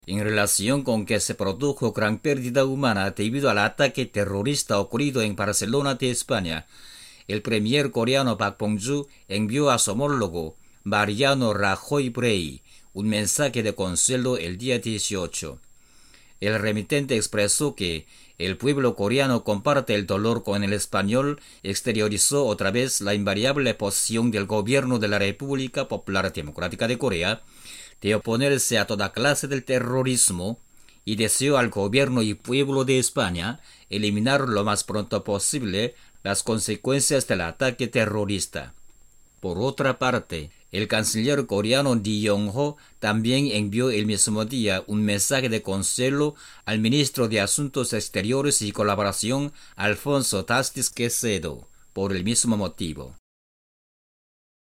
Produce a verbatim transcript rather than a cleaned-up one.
En relación con que se produjo gran pérdida humana debido al ataque terrorista ocurrido en Barcelona de España, el premier coreano Park Bong-gyu envió a su homólogo Mariano Rajoy Brey un mensaje de consuelo el día dieciocho. El remitente expresó que el pueblo coreano comparte el dolor con el español y exteriorizó otra vez la invariable posición del gobierno de la República Popular Democrática de Corea de oponerse a toda clase de terrorismo y deseó al gobierno y pueblo de España eliminar lo más pronto posible las consecuencias del ataque terrorista. Por otra parte, el canciller coreano Lee Yong-ho también envió el mismo día un mensaje de consuelo al ministro de Asuntos Exteriores y Colaboración, Alfonso Tastis Quecedo, por el mismo motivo.